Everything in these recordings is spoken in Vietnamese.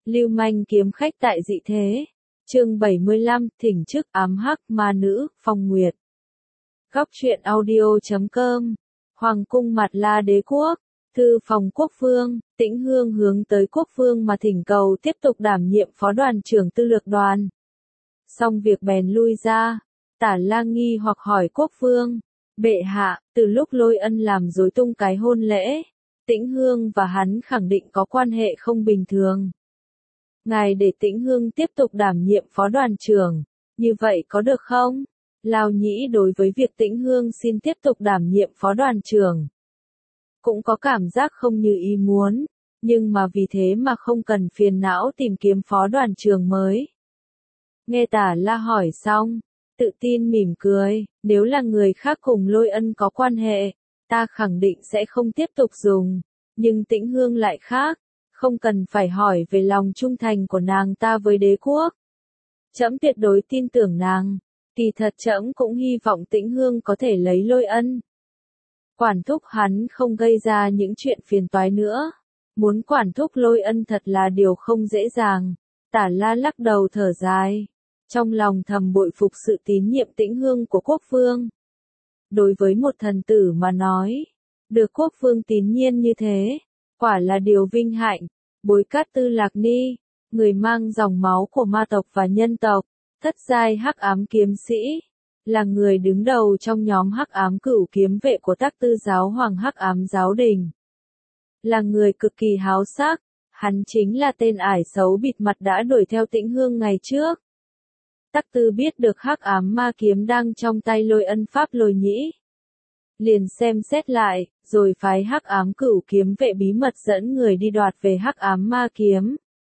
Lưu manh kiếm khách tại dị thế. Chương 75, thỉnh chức ám hắc ma nữ, Phong Nguyệt. Góc truyện audio.com. Hoàng cung Mạt La Đế quốc, thư phòng quốc vương, Tĩnh Hương hướng tới quốc vương mà thỉnh cầu tiếp tục đảm nhiệm phó đoàn trưởng tư lược đoàn. Xong việc bèn lui ra, Tả La nghi hoặc hỏi quốc vương, bệ hạ, từ lúc Lôi Ân làm rối tung cái hôn lễ, Tĩnh Hương và hắn khẳng định có quan hệ không bình thường. Ngài để Tĩnh Hương tiếp tục đảm nhiệm phó đoàn trưởng, như vậy có được không? Lao Nhĩ đối với việc Tĩnh Hương xin tiếp tục đảm nhiệm phó đoàn trưởng cũng có cảm giác không như ý muốn, nhưng mà vì thế mà không cần phiền não tìm kiếm phó đoàn trưởng mới. Nghe Tả La hỏi xong, tự tin mỉm cười, nếu là người khác cùng Lôi Ân có quan hệ, ta khẳng định sẽ không tiếp tục dùng, nhưng Tĩnh Hương lại khác, không cần phải hỏi về lòng trung thành của nàng ta với đế quốc. Trẫm tuyệt đối tin tưởng nàng, kỳ thật trẫm cũng hy vọng Tĩnh Hương có thể lấy Lôi Ân. Quản thúc hắn không gây ra những chuyện phiền toái nữa. Muốn quản thúc Lôi Ân thật là điều không dễ dàng. Tả La lắc đầu thở dài. Trong lòng thầm bội phục sự tín nhiệm Tĩnh Hương của quốc vương. Đối với một thần tử mà nói, được quốc vương tín nhiên như thế, quả là điều vinh hạnh. Bối Cát Tư Lạc Ni, người mang dòng máu của ma tộc và nhân tộc, thất giai hắc ám kiếm sĩ, là người đứng đầu trong nhóm hắc ám cửu kiếm vệ của Tắc Tư giáo hoàng hắc ám giáo đình. Là người cực kỳ háo sắc, hắn chính là tên ải xấu bịt mặt đã đuổi theo Tĩnh Hương ngày trước. Tắc Tư biết được hắc ám ma kiếm đang trong tay Lôi Ân pháp Lôi Nhĩ, liền xem xét lại, rồi phái hắc ám cửu kiếm vệ bí mật dẫn người đi đoạt về hắc ám ma kiếm.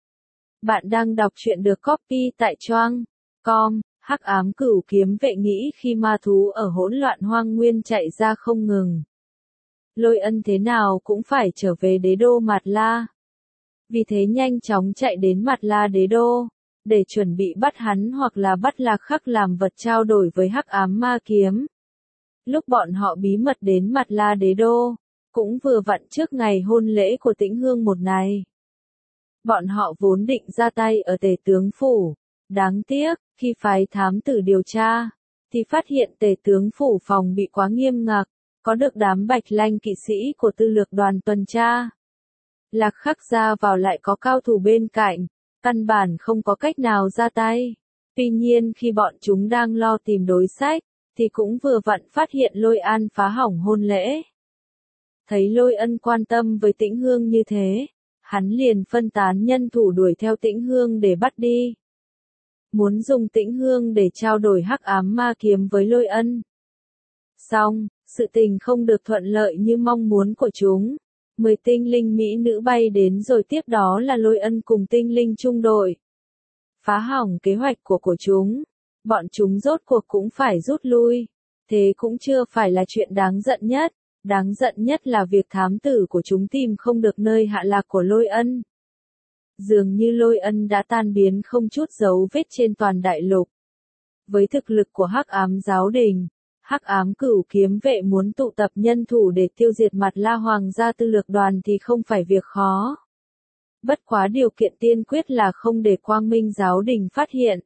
Bạn đang đọc truyện được copy tại Choang.com. Hắc ám cửu kiếm vệ nghĩ khi ma thú ở hỗn loạn hoang nguyên chạy ra không ngừng, Lôi Ân thế nào cũng phải trở về đế đô Mạt La. Vì thế nhanh chóng chạy đến Mạt La đế đô, để chuẩn bị bắt hắn hoặc là bắt Lạc Khắc làm vật trao đổi với hắc ám ma kiếm. Lúc bọn họ bí mật đến Mạt La đế đô, cũng vừa vặn trước ngày hôn lễ của Tĩnh Hương một ngày. Bọn họ vốn định ra tay ở Tề tướng phủ, đáng tiếc, khi phái thám tử điều tra, thì phát hiện Tề tướng phủ phòng bị quá nghiêm ngặt, có được đám Bạch Lanh kỵ sĩ của tư lược đoàn tuần tra. Lạc Khắc ra vào lại có cao thủ bên cạnh, căn bản không có cách nào ra tay. Tuy nhiên khi bọn chúng đang lo tìm đối sách, thì cũng vừa vặn phát hiện Lôi An phá hỏng hôn lễ. Thấy Lôi Ân quan tâm với Tĩnh Hương như thế, hắn liền phân tán nhân thủ đuổi theo Tĩnh Hương để bắt đi. Muốn dùng Tĩnh Hương để trao đổi hắc ám ma kiếm với Lôi Ân. Xong, sự tình không được thuận lợi như mong muốn của chúng. 10 tinh linh mỹ nữ bay đến rồi tiếp đó là Lôi Ân cùng tinh linh trung đội. Phá hỏng kế hoạch của chúng. Bọn chúng rốt cuộc cũng phải rút lui. Thế cũng chưa phải là chuyện đáng giận nhất. Đáng giận nhất là việc thám tử của chúng tìm không được nơi hạ lạc của Lôi Ân. Dường như Lôi Ân đã tan biến không chút dấu vết trên toàn đại lục. Với thực lực của hắc ám giáo đình, hắc ám cửu kiếm vệ muốn tụ tập nhân thủ để tiêu diệt Mạt La hoàng gia tư lược đoàn thì không phải việc khó. Bất quá điều kiện tiên quyết là không để Quang Minh giáo đình phát hiện.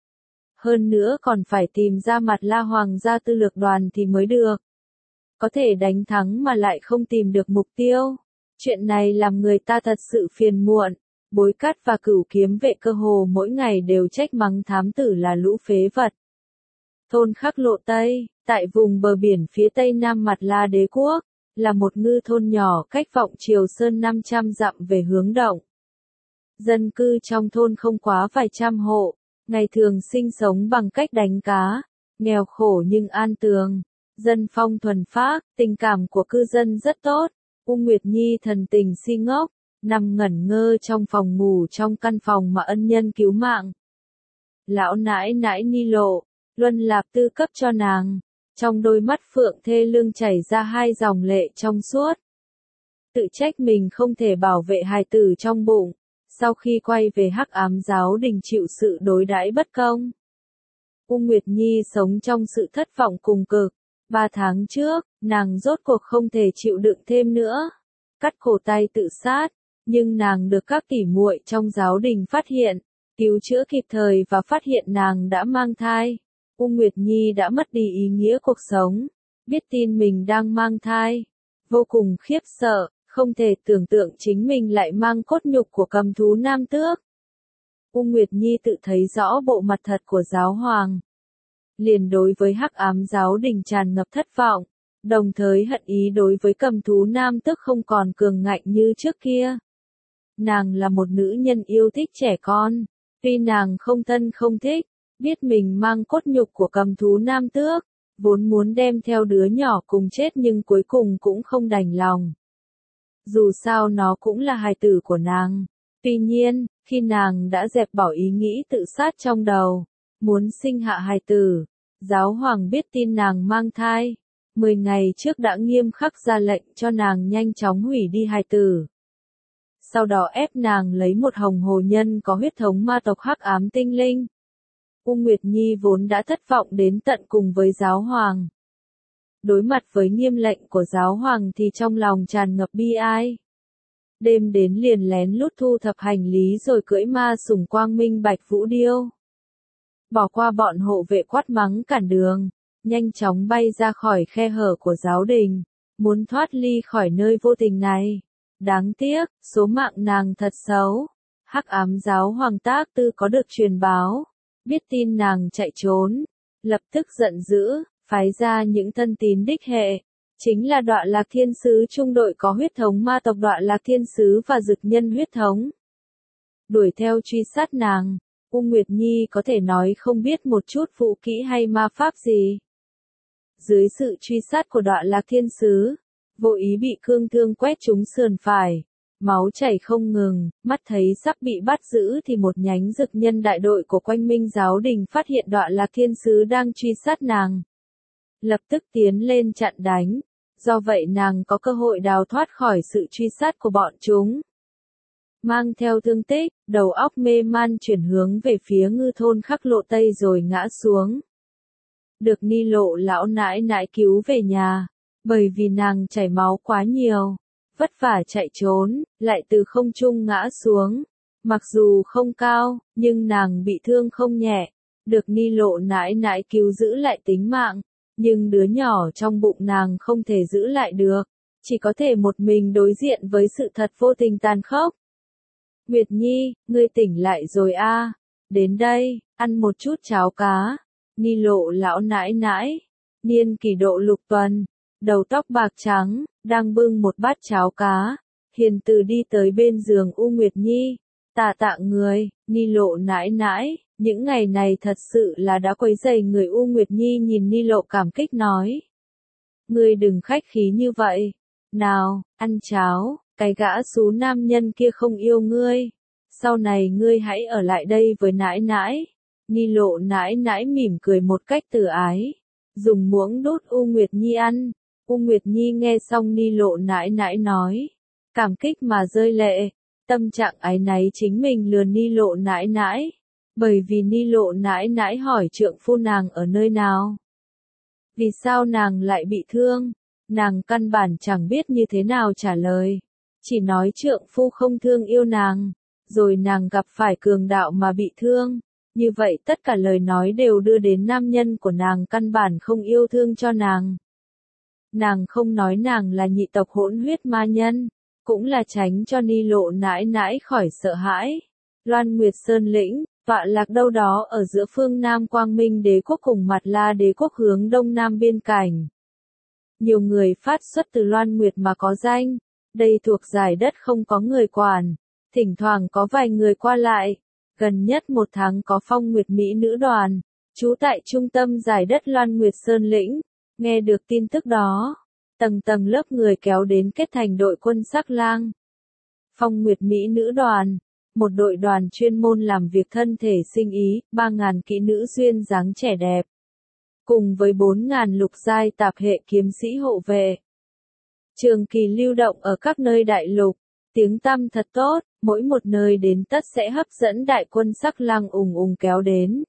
Hơn nữa còn phải tìm ra Mạt La hoàng gia tư lược đoàn thì mới được. Có thể đánh thắng mà lại không tìm được mục tiêu. Chuyện này làm người ta thật sự phiền muộn. Bối Cát và cửu kiếm vệ cơ hồ mỗi ngày đều trách mắng thám tử là lũ phế vật. Thôn Khắc Lộ Tây, tại vùng bờ biển phía tây nam Mạt La đế quốc, là một ngư thôn nhỏ cách Vọng Triều Sơn 500 dặm về hướng động. Dân cư trong thôn không quá vài trăm hộ, ngày thường sinh sống bằng cách đánh cá, nghèo khổ nhưng an tường. Dân phong thuần phác, tình cảm của cư dân rất tốt. Nguyệt Nhi thần tình si ngốc, nằm ngẩn ngơ trong phòng ngủ trong căn phòng mà ân nhân cứu mạng. Lão nãi nãi Ni Lộ, Luân Lạp Tư cấp cho nàng, trong đôi mắt phượng thê lương chảy ra 2 dòng lệ trong suốt. Tự trách mình không thể bảo vệ hài tử trong bụng, sau khi quay về hắc ám giáo đình chịu sự đối đãi bất công. Nguyệt Nhi sống trong sự thất vọng cùng cực. 3 tháng trước, nàng rốt cuộc không thể chịu đựng thêm nữa. Cắt cổ tay tự sát, Nhưng nàng được các tỉ muội trong giáo đình phát hiện, cứu chữa kịp thời và phát hiện nàng đã mang thai. U Nguyệt Nhi đã mất đi ý nghĩa cuộc sống, biết tin mình đang mang thai, vô cùng khiếp sợ, không thể tưởng tượng chính mình lại mang cốt nhục của cầm thú nam tước. U Nguyệt Nhi tự thấy rõ bộ mặt thật của giáo hoàng, liền đối với hắc ám giáo đình tràn ngập thất vọng, đồng thời hận ý đối với cầm thú nam tước không còn cường ngạnh như trước kia. Nàng là một nữ nhân yêu thích trẻ con, tuy nàng không thân không thích, biết mình mang cốt nhục của cầm thú nam tước, vốn muốn đem theo đứa nhỏ cùng chết nhưng cuối cùng cũng không đành lòng. Dù sao nó cũng là hài tử của nàng. Tuy nhiên, khi nàng đã dẹp bỏ ý nghĩ tự sát trong đầu, muốn sinh hạ hài tử, giáo hoàng biết tin nàng mang thai. 10 ngày trước đã nghiêm khắc ra lệnh cho nàng nhanh chóng hủy đi hài tử. Sau đó ép nàng lấy một hồng hồ nhân có huyết thống ma tộc hắc ám tinh linh. U Nguyệt Nhi vốn đã thất vọng đến tận cùng với giáo hoàng. Đối mặt với nghiêm lệnh của giáo hoàng thì trong lòng tràn ngập bi ai. Đêm đến liền lén lút thu thập hành lý rồi cưỡi ma sủng quang minh bạch vũ điêu. Bỏ qua bọn hộ vệ quát mắng cản đường, nhanh chóng bay ra khỏi khe hở của giáo đình, muốn thoát ly khỏi nơi vô tình này. Đáng tiếc, số mạng nàng thật xấu. Hắc ám giáo hoàng Tác Tư có được truyền báo, biết tin nàng chạy trốn, lập tức giận dữ, phái ra những thân tín đích hệ, chính là Đọa Lạc Thiên Sứ trung đội có huyết thống ma tộc Đọa Lạc Thiên Sứ và Dực Nhân huyết thống. Đuổi theo truy sát nàng, U Nguyệt Nhi có thể nói không biết một chút vũ kỹ hay ma pháp gì. Dưới sự truy sát của Đọa Lạc Thiên Sứ, vô ý bị cương thương quét trúng sườn phải, máu chảy không ngừng, mắt thấy sắp bị bắt giữ thì một nhánh Dực Nhân đại đội của Quanh Minh giáo đình phát hiện Đọa Lạc Thiên Sứ đang truy sát nàng. Lập tức tiến lên chặn đánh, do vậy nàng có cơ hội đào thoát khỏi sự truy sát của bọn chúng. Mang theo thương tích, đầu óc mê man chuyển hướng về phía Ngư thôn Khắc Lộ Tây rồi ngã xuống. Được Ni Lộ lão nãi nãi cứu về nhà, bởi vì nàng chảy máu quá nhiều, vất vả chạy trốn, lại từ không trung ngã xuống. Mặc dù không cao, nhưng nàng bị thương không nhẹ, được Ni Lộ nãi nãi cứu giữ lại tính mạng. Nhưng đứa nhỏ trong bụng nàng không thể giữ lại được, chỉ có thể một mình đối diện với sự thật vô tình tàn khốc. Nguyệt Nhi, ngươi tỉnh lại rồi a, đến đây, ăn một chút cháo cá. Ni Lộ lão nãi nãi, niên kỷ độ lục tuần, đầu tóc bạc trắng, đang bưng một bát cháo cá, hiền từ đi tới bên giường U Nguyệt Nhi. Tạ tạ người, Ni Lộ nãi nãi, những ngày này thật sự là đã quấy rầy người. U Nguyệt Nhi nhìn Ni Lộ cảm kích nói. Ngươi đừng khách khí như vậy. Nào, ăn cháo, cái gã xú nam nhân kia không yêu ngươi. Sau này ngươi hãy ở lại đây với nãi nãi. Ni Lộ nãi nãi mỉm cười một cách từ ái, dùng muỗng đút U Nguyệt Nhi ăn. U Nguyệt Nhi nghe xong Ni Lộ nãi nãi nói, cảm kích mà rơi lệ. Tâm trạng áy náy chính mình lừa Ni Lộ nãi nãi, bởi vì Ni Lộ nãi nãi hỏi trượng phu nàng ở nơi nào. Vì sao nàng lại bị thương? Nàng căn bản chẳng biết như thế nào trả lời, chỉ nói trượng phu không thương yêu nàng, rồi nàng gặp phải cường đạo mà bị thương. Như vậy tất cả lời nói đều đưa đến nam nhân của nàng căn bản không yêu thương cho nàng. Nàng không nói nàng là nhị tộc hỗn huyết ma nhân, cũng là tránh cho Ni Lộ nãi nãi khỏi sợ hãi. Loan Nguyệt Sơn lĩnh, tọa lạc đâu đó ở giữa phương Nam Quang Minh Đế quốc cùng Mặt La Đế quốc hướng đông nam biên cảnh. Nhiều người phát xuất từ Loan Nguyệt mà có danh, đây thuộc giải đất không có người quản, thỉnh thoảng có vài người qua lại. Gần nhất một tháng có Phong Nguyệt Mỹ nữ đoàn, trú tại trung tâm giải đất Loan Nguyệt Sơn lĩnh. Nghe được tin tức đó, tầng tầng lớp người kéo đến kết thành đội quân Sắc Lang. Phong Nguyệt Mỹ nữ đoàn, một đội đoàn chuyên môn làm việc thân thể sinh ý, 3.000 kỹ nữ duyên dáng trẻ đẹp, cùng với 4.000 lục giai tạp hệ kiếm sĩ hộ vệ. Trường kỳ lưu động ở các nơi đại lục, tiếng tăm thật tốt, mỗi một nơi đến tất sẽ hấp dẫn đại quân Sắc Lang ùng ùng kéo đến.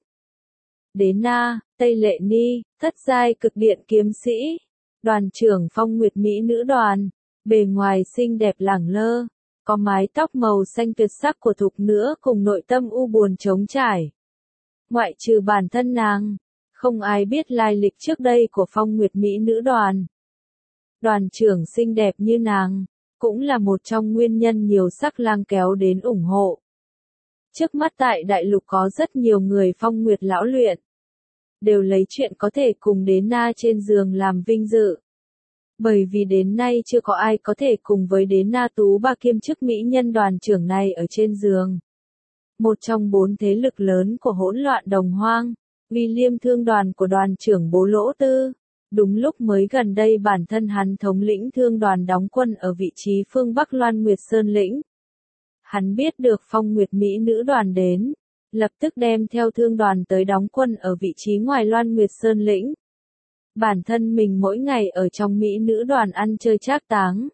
Đế Na, Tây Lệ Ni, thất giai cực điện kiếm sĩ, đoàn trưởng Phong Nguyệt Mỹ nữ đoàn, bề ngoài xinh đẹp lẳng lơ, có mái tóc màu xanh tuyệt sắc của thục nữ cùng nội tâm u buồn trống trải. Ngoại trừ bản thân nàng, không ai biết lai lịch trước đây của Phong Nguyệt Mỹ nữ đoàn. Đoàn trưởng xinh đẹp như nàng, cũng là một trong nguyên nhân nhiều sắc lang kéo đến ủng hộ. Trước mắt tại đại lục có rất nhiều người Phong Nguyệt lão luyện, đều lấy chuyện có thể cùng đến na trên giường làm vinh dự. Bởi vì đến nay chưa có ai có thể cùng với đến na tú ba kiêm chức mỹ nhân đoàn trưởng này ở trên giường. Một trong 4 thế lực lớn của hỗn loạn đồng hoang, William thương đoàn của đoàn trưởng Bố Lỗ Tư. Đúng lúc mới gần đây bản thân hắn thống lĩnh thương đoàn đóng quân ở vị trí phương Bắc Loan Nguyệt Sơn lĩnh. Hắn biết được Phong Nguyệt Mỹ nữ đoàn đến, lập tức đem theo thương đoàn tới đóng quân ở vị trí ngoài Loan Nguyệt Sơn lĩnh. Bản thân mình mỗi ngày ở trong Mỹ nữ đoàn ăn chơi trác táng.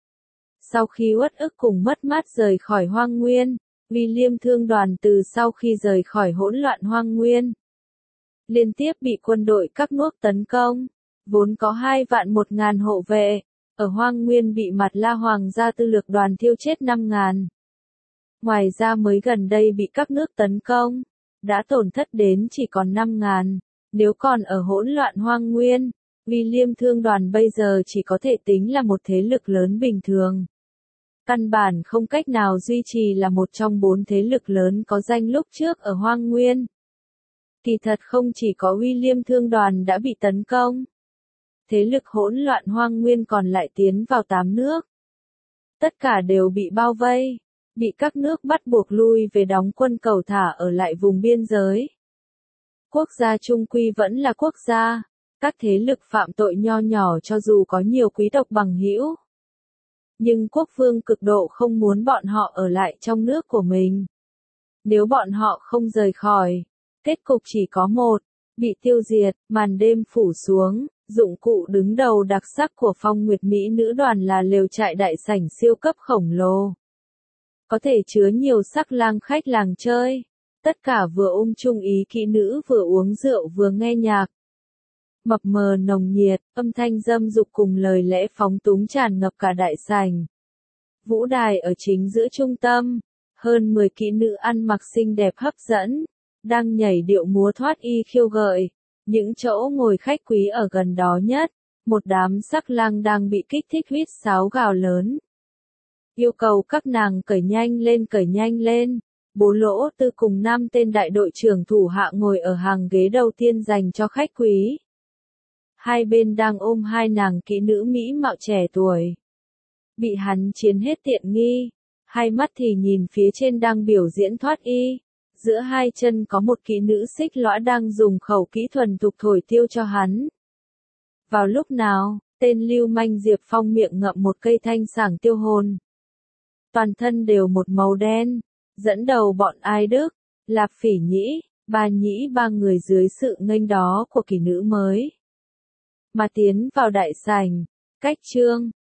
Sau khi uất ức cùng mất mát rời khỏi hoang nguyên, William thương đoàn từ sau khi rời khỏi hỗn loạn hoang nguyên, liên tiếp bị quân đội các nước tấn công. Vốn có 2.100.000 hộ vệ, ở hoang nguyên bị Mặt La Hoàng gia tư lược đoàn thiêu chết 5.000. Ngoài ra mới gần đây bị các nước tấn công, đã tổn thất đến chỉ còn 5.000. Nếu còn ở hỗn loạn hoang nguyên, William thương đoàn bây giờ chỉ có thể tính là một thế lực lớn bình thường. Căn bản không cách nào duy trì là một trong 4 thế lực lớn có danh lúc trước ở hoang nguyên. Kỳ thật không chỉ có William thương đoàn đã bị tấn công. Thế lực hỗn loạn hoang nguyên còn lại tiến vào 8 nước. Tất cả đều bị bao vây, bị các nước bắt buộc lui về đóng quân cầu thả ở lại vùng biên giới. Quốc gia trung quy vẫn là quốc gia, các thế lực phạm tội nho nhỏ cho dù có nhiều quý tộc bằng hữu. Nhưng quốc vương cực độ không muốn bọn họ ở lại trong nước của mình. Nếu bọn họ không rời khỏi, kết cục chỉ có một, bị tiêu diệt. Màn đêm phủ xuống. Dụng cụ đứng đầu đặc sắc của Phong Nguyệt Mỹ nữ đoàn là lều trại đại sảnh siêu cấp khổng lồ. Có thể chứa nhiều sắc lang khách làng chơi. Tất cả vừa chung ý kỹ nữ vừa uống rượu vừa nghe nhạc. Mập mờ nồng nhiệt, âm thanh dâm dục cùng lời lẽ phóng túng tràn ngập cả đại sảnh. Vũ đài ở chính giữa trung tâm. Hơn 10 kỹ nữ ăn mặc xinh đẹp hấp dẫn. Đang nhảy điệu múa thoát y khiêu gợi. Những chỗ ngồi khách quý ở gần đó nhất, một đám sắc lang đang bị kích thích huýt sáo gào lớn. Yêu cầu các nàng cởi nhanh lên. Bố Lỗ Tư cùng 5 tên đại đội trưởng thủ hạ ngồi ở hàng ghế đầu tiên dành cho khách quý. Hai bên đang ôm hai nàng kỹ nữ mỹ mạo trẻ tuổi. Bị hắn chiếm hết tiện nghi, hai mắt thì nhìn phía trên đang biểu diễn thoát y. Giữa hai chân có một kỹ nữ xích lõa đang dùng khẩu kỹ thuần thục thổi tiêu cho hắn. Vào lúc nào, tên lưu manh Diệp Phong miệng ngậm một cây thanh sảng tiêu hồn. Toàn thân đều một màu đen, dẫn đầu bọn Ai Đức, Lạp Phỉ Nhĩ, Ba Nhĩ ba người dưới sự nghênh đó của kỹ nữ mới. Mà tiến vào đại sảnh, cách trương,